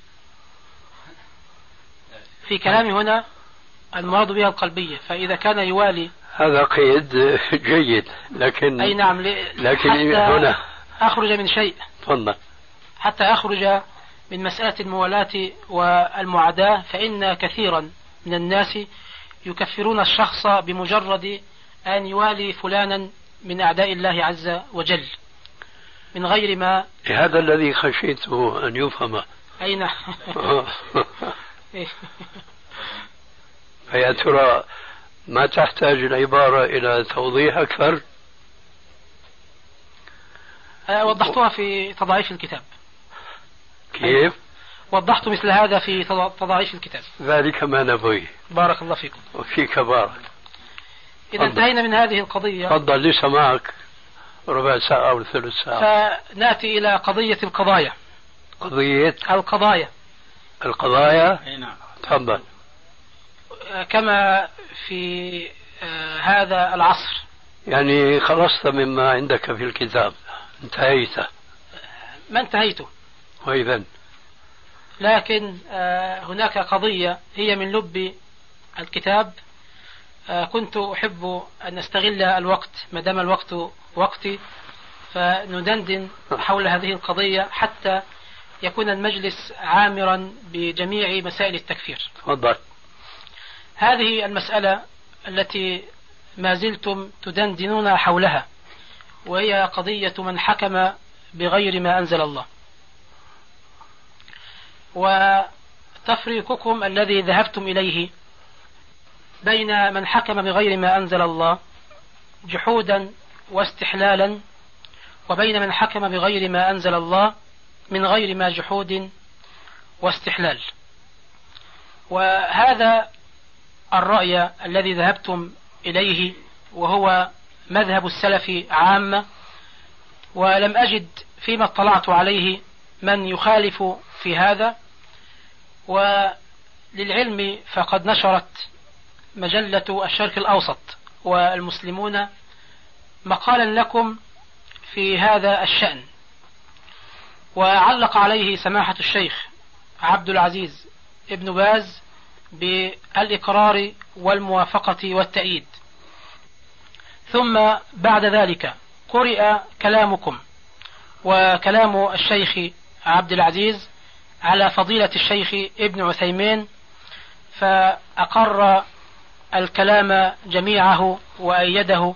في كلامي هنا المراد بها القلبية، فإذا كان يوالي هذا قيد جيد، لكن أي نعم. لكن هنا أخرج من شيء. تفضل. حتى أخرج من مسألة الموالاة والمعاداة، فإن كثيرا من الناس يكفرون الشخص بمجرد أن يوالي فلانا من أعداء الله عز وجل من غير ما. هذا الذي خشيته أن يفهم. أين. فيا ترى ما تحتاج العبارة إلى توضيح أكثر؟ وضحتها في تضعيف الكتاب. كيف؟ وضحت مثل هذا في تضعيف الكتاب. ذلك ما نبغي. بارك الله فيكم. وفيك بارك. إذا انتهينا من هذه القضية. تفضل، لسه معك ربع ساعة أو ثلث ساعة. فنأتي إلى قضية القضايا. قضية القضايا. أي نعم. تفضل. كما في هذا العصر. يعني خلصت مما عندك في الكتاب، انتهيت؟ ما انتهيت. وإذن لكن هناك قضية هي من لب الكتاب، كنت أحب أن نستغل الوقت ما دام الوقت وقتي، فندندن حول هذه القضية حتى يكون المجلس عامرا بجميع مسائل التكفير. تفضل. هذه المسألة التي ما زلتم تدندنون حولها، وهي قضية من حكم بغير ما أنزل الله. وتفريقكم الذي ذهبتم إليه بين من حكم بغير ما أنزل الله جحودا واستحلالا، وبين من حكم بغير ما أنزل الله من غير ما جحود واستحلال. وهذا الرأي الذي ذهبتم إليه وهو مذهب السلف عامة، ولم أجد فيما اطلعت عليه من يخالف في هذا. وللعلم فقد نشرت مجلة الشرق الأوسط والمسلمون مقالا لكم في هذا الشأن، وعلق عليه سماحة الشيخ عبد العزيز ابن باز بالإقرار والموافقة والتأييد. ثم بعد ذلك قرئ كلامكم وكلام الشيخ عبد العزيز على فضيلة الشيخ ابن عثيمين، فأقر الكلام جميعه وأيده.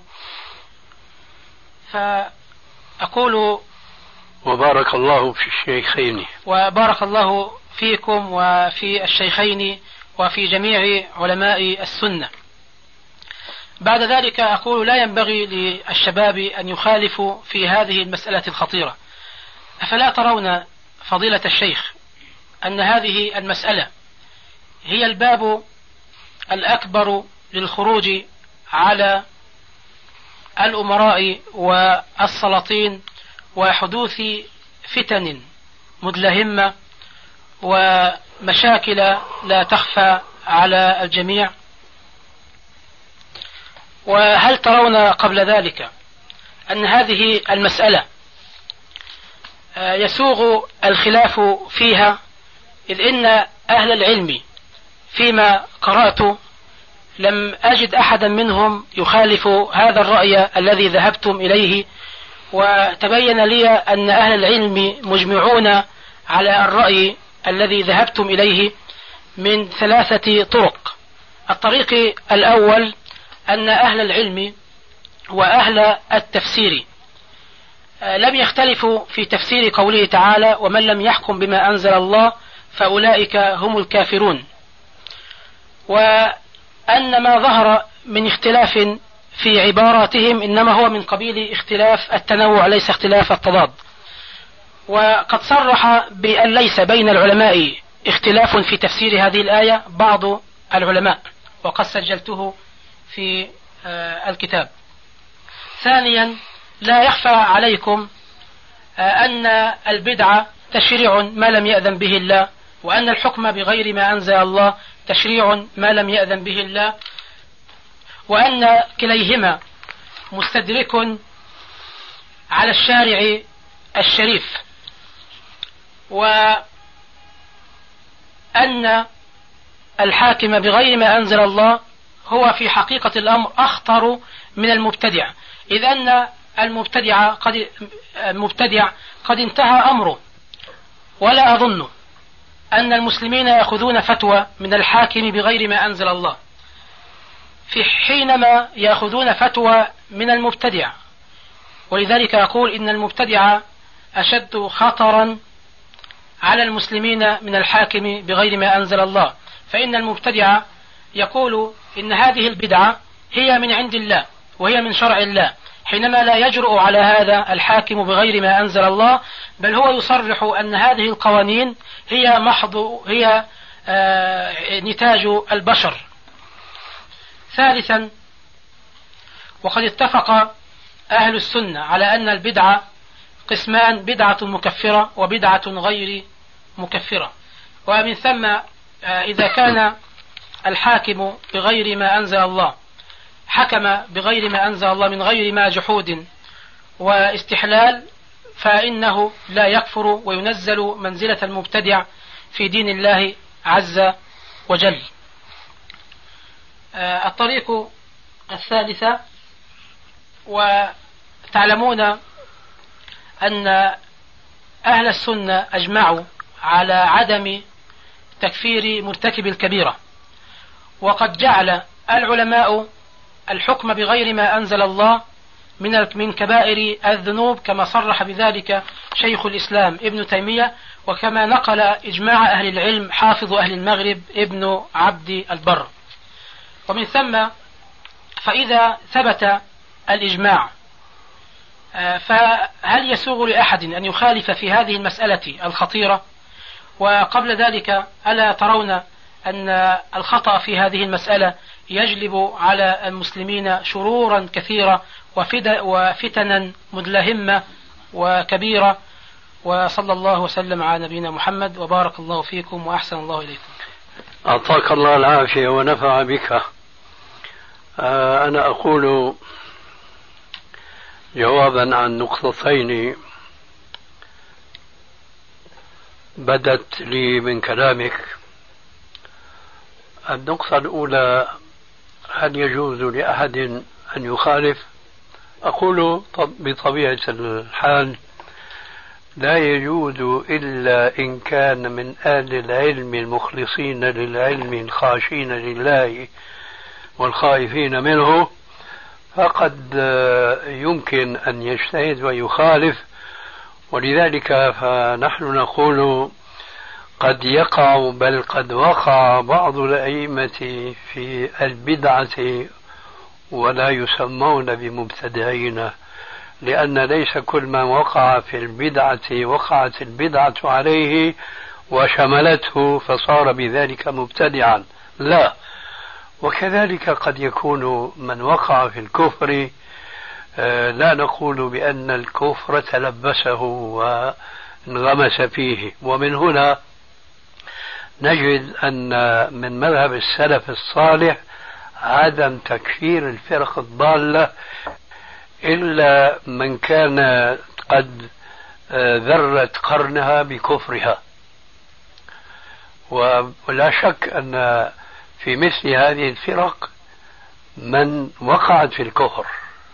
فأقول وبارك الله في الشيخين، وبارك الله فيكم وفي الشيخين وفي جميع علماء السنة. بعد ذلك أقول لا ينبغي للشباب أن يخالفوا في هذه المسألة الخطيرة. أفلا ترون فضيلة الشيخ أن هذه المسألة هي الباب الأكبر للخروج على الأمراء والسلاطين وحدوث فتن مدلهمة ومشاكل لا تخفى على الجميع؟ وهل ترون قبل ذلك أن هذه المسألة يسوغ الخلاف فيها، إذ إن أهل العلم فيما قرأت لم أجد أحدا منهم يخالف هذا الرأي الذي ذهبتم إليه، وتبين لي أن أهل العلم مجمعون على الرأي الذي ذهبتم إليه من 3 طرق. الطريق الأول أن أهل العلم وأهل التفسير لم يختلفوا في تفسير قوله تعالى ومن لم يحكم بما أنزل الله فأولئك هم الكافرون، وأن ما ظهر من اختلاف في عباراتهم إنما هو من قبيل اختلاف التنوع ليس اختلاف التضاد. وقد صرح بأن ليس بين العلماء اختلاف في تفسير هذه الآية بعض العلماء، وقد سجلته في الكتاب. ثانيا لا يخفى عليكم أن البدعة تشريع ما لم يأذن به الله، وأن الحكم بغير ما أنزل الله تشريع ما لم يأذن به الله، وأن كليهما مستدرك على الشارع الشريف، وأن الحاكم بغير ما أنزل الله هو في حقيقة الأمر أخطر من المبتدع، إذ أن المبتدع قد انتهى أمره. ولا أظن أن المسلمين يأخذون فتوى من الحاكم بغير ما أنزل الله في حينما يأخذون فتوى من المبتدع. ولذلك أقول إن المبتدع أشد خطرا على المسلمين من الحاكم بغير ما أنزل الله، فإن المبتدع يقول إن هذه البدعة هي من عند الله وهي من شرع الله، حينما لا يجرؤ على هذا الحاكم بغير ما أنزل الله، بل هو يصرح أن هذه القوانين هي نتاج البشر. ثالثا وقد اتفق أهل السنة على أن البدعة قسمان: بدعة مكفرة وبدعة غير مكفرة. ومن ثم إذا كان الحاكم بغير ما أنزل الله حكم بغير ما أنزل الله من غير ما جحود واستحلال فإنه لا يكفر وينزل منزلة المبتدع في دين الله عز وجل. الطريق الثالثة: وتعلمون أن أهل السنة أجمعوا على عدم تكفير مرتكب الكبيرة، وقد جعل العلماء الحكم بغير ما أنزل الله من كبائر الذنوب، كما صرح بذلك شيخ الإسلام ابن تيمية، وكما نقل إجماع أهل العلم حافظ أهل المغرب ابن عبد البر. ومن ثم فإذا ثبت الإجماع فهل يسوغ لأحد أن يخالف في هذه المسألة الخطيرة؟ وقبل ذلك ألا ترون أن الخطأ في هذه المسألة يجلب على المسلمين شرورا كثيرة وفتنا مدلهمة وكبيرة؟ وصلى الله وسلم على نبينا محمد وبارك الله فيكم وأحسن الله إليكم. أعطاك الله العافية ونفع بك. أنا أقول جوابا عن نقطتين بدت لي من كلامك. النقطة الأولى: هل يجوز لأحد أن يخالف؟ أقول بطبيعة الحال لا يجوز إلا إن كان من أهل العلم المخلصين للعلم الخاشين لله والخائفين منه، فقد يمكن أن يجتهد ويخالف. ولذلك فنحن نقول قد يقع بل قد وقع بعض الأئمة في البدعة ولا يسمون بمبتدعين، لأن ليس كل من وقع في البدعة وقعت البدعة عليه وشملته فصار بذلك مبتدعا، لا. وكذلك قد يكون من وقع في الكفر لا نقول بأن الكفر تلبسه وانغمس فيه. ومن هنا نجد أن من مذهب السلف الصالح عدم تكفير الفرق الضالة إلا من كان قد ذرت قرنها بكفرها. ولا شك أن في مثل هذه الفرق من وقعت في الكفر،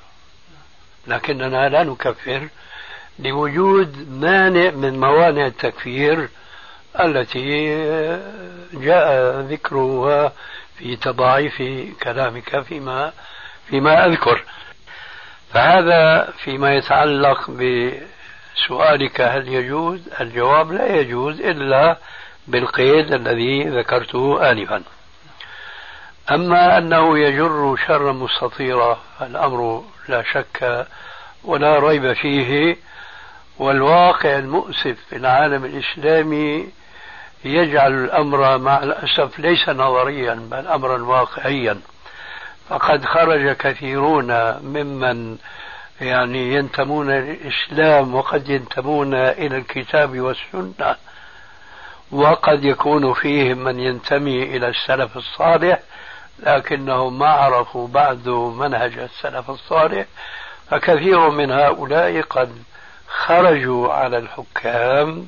لكننا لا نكفر لوجود مانع من موانع التكفير التي جاء ذكرها في تضاعيف كلامك فيما أذكر. فهذا فيما يتعلق بسؤالك هل يجوز، الجواب لا يجوز إلا بالقيد الذي ذكرته آنفا. أما أنه يجر شر مستطيرا فالأمر لا شك ولا ريب فيه، والواقع المؤسف في العالم الإسلامي يجعل الأمر مع الأسف ليس نظريا بل أمرا واقعيا. فقد خرج كثيرون ممن ينتمون للإسلام وقد ينتمون إلى الكتاب والسنة، وقد يكون فيهم من ينتمي إلى السلف الصالح لكنهم ما عرفوا بعد منهج السلف الصالح، فكثير من هؤلاء قد خرجوا على الحكام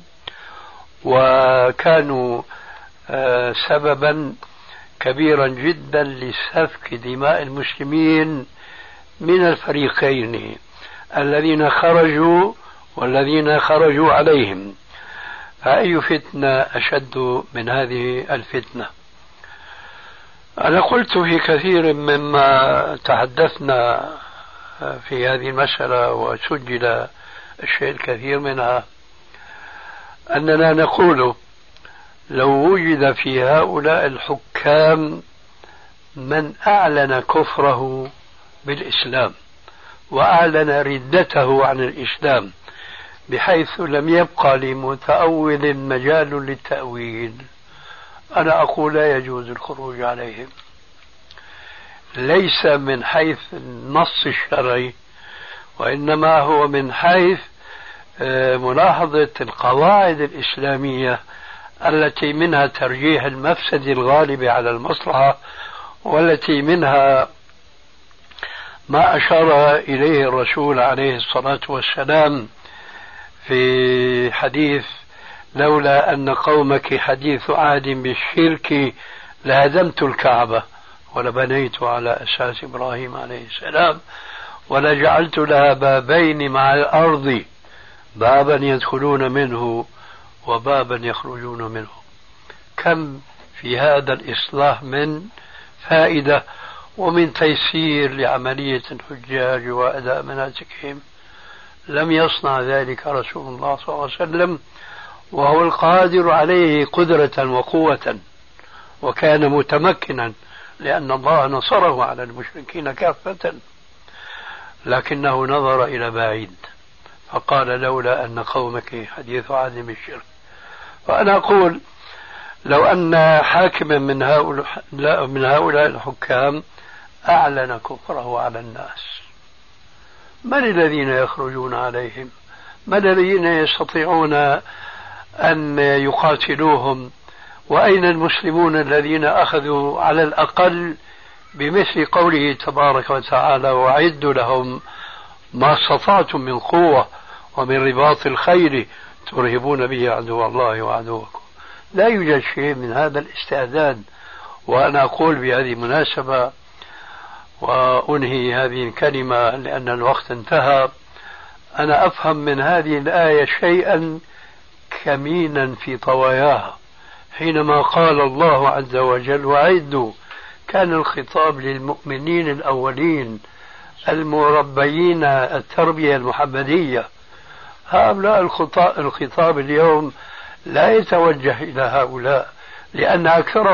وكانوا سببا كبيرا جدا لسفك دماء المسلمين من الفريقين، الذين خرجوا والذين خرجوا عليهم. فأي فتنة أشد من هذه الفتنة؟ أنا قلت في كثير مما تحدثنا في هذه المسألة وسجل الشيء الكثير منها أننا نقول لو وجد في هؤلاء الحكام من أعلن كفره بالإسلام وأعلن ردته عن الإسلام بحيث لم يبقى لمتأول مجال للتأويل، أنا أقول لا يجوز الخروج عليهم، ليس من حيث النص الشرعي وإنما هو من حيث ملاحظة القواعد الإسلامية التي منها ترجيح المفسد الغالب على المصلحة، والتي منها ما أشار إليه الرسول عليه الصلاة والسلام في حديث لولا أن قومك حديث عهد بالشرك لهدمت الكعبة ولبنيت على أساس إبراهيم عليه السلام ولجعلت لها بابين مع الأرض بابا يدخلون منه وبابا يخرجون منه. كم في هذا الإصلاح من فائدة ومن تيسير لعملية الحجاج وأداء مناسكهم. لم يصنع ذلك رسول الله صلى الله عليه وسلم، وهو القادر عليه قدرة وقوة، وكان متمكنا لأن الله نصره على المشركين كافة، لكنه نظر إلى بعيد فقال لولا أن قومك حديث عهد بالشرك. وأنا أقول لو أن حاكما من هؤلاء الحكام أعلن كفره على الناس، من الذين يخرجون عليهم؟ من الذين يستطيعون أن يقاتلوهم؟ وأين المسلمون الذين أخذوا على الأقل بمثل قوله تبارك وتعالى وأعدوا لهم ما استطعتم من قوة ومن رباط الخيل ترهبون به عدو الله وعدوكم؟ لا يوجد شيء من هذا الاستعداد. وأنا أقول بهذه المناسبة وأنهي هذه الكلمة لأن الوقت انتهى، أنا أفهم من هذه الآية شيئا كمينا في طواياها. حينما قال الله عز وجل وأعدوا، كان الخطاب للمؤمنين الأولين المربيين التربية المحمدية. هؤلاء الخطاب اليوم لا يتوجه إلى هؤلاء، لأن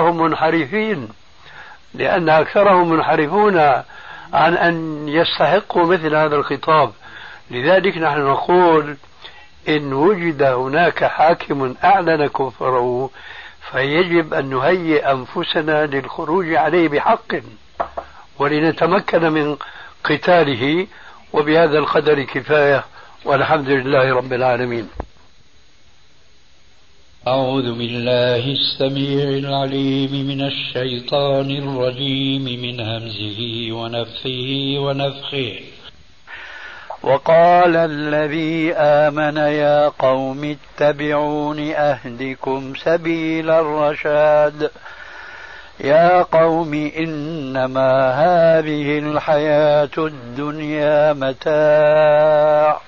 أكثرهم منحرفون عن أن يستحقوا مثل هذا الخطاب. لذلك نحن نقول إن وجد هناك حاكم أعلن كفره فيجب أن نهيئ أنفسنا للخروج عليه بحق ولنتمكن من قتاله. وبهذا القدر كفاية، والحمد لله رب العالمين. أعوذ بالله السميع العليم من الشيطان الرجيم من همزه ونفثه ونفخه. وقال الذي آمن يا قوم اتبعون أهدكم سبيل الرشاد. يا قوم إنما هذه الحياة الدنيا متاع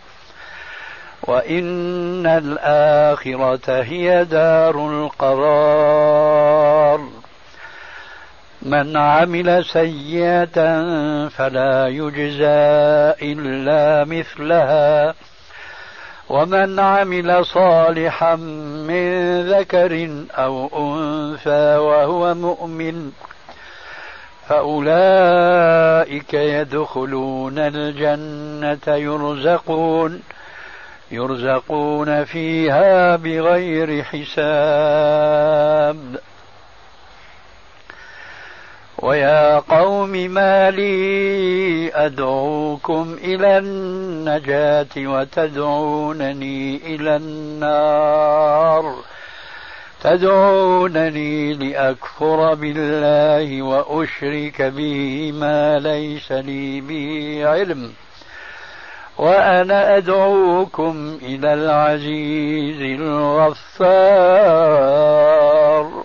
وإن الآخرة هي دار القرار. من عمل سيئة فلا يجزى إلا مثلها ومن عمل صالحا من ذكر أو أنثى وهو مؤمن فأولئك يدخلون الجنة يرزقون فيها بغير حساب. ويا قوم ما لي أدعوكم إلى النجاة وتدعونني إلى النار، تدعونني لأكفر بالله وأشرك به ما ليس لي به علم، وأنا أدعوكم إلى العزيز الغفار.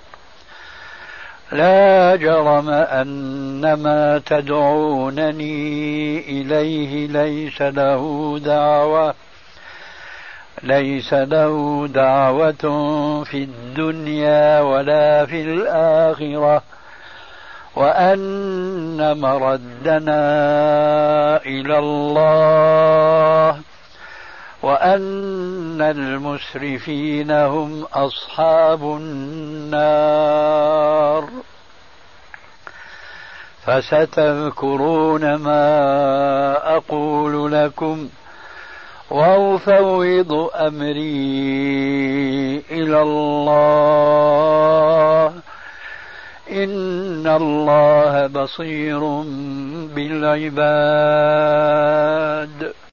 لا جرم أن ما تدعونني إليه ليس له دعوة في الدنيا ولا في الآخرة، وأن مردنا إلى الله، وأن المسرفين هم أصحاب النار. فستذكرون ما أقول لكم وأفوض أمري إلى الله، إن الله بصير بالعباد.